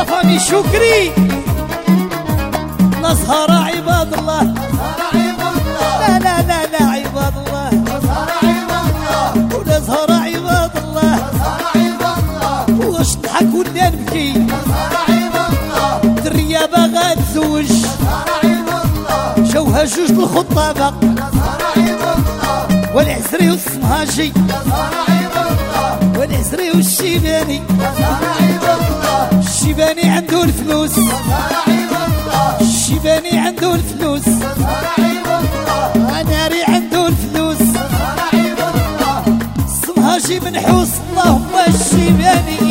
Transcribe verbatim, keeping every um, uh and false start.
لافامي شكري لا زهرة عباد الله لا لا لا لا عباد الله ولا زهرة عباد الله واش نضحك ولا نبكي درية باغا تزوج جوها جوج بالخطابة والعزري والصمهاجي والعزري والشيباني الشيباني عنده الفلوس الشيباني عنده الفلوس ناري عنده الفلوس الصمهاجي منحوس اللهم الشيباني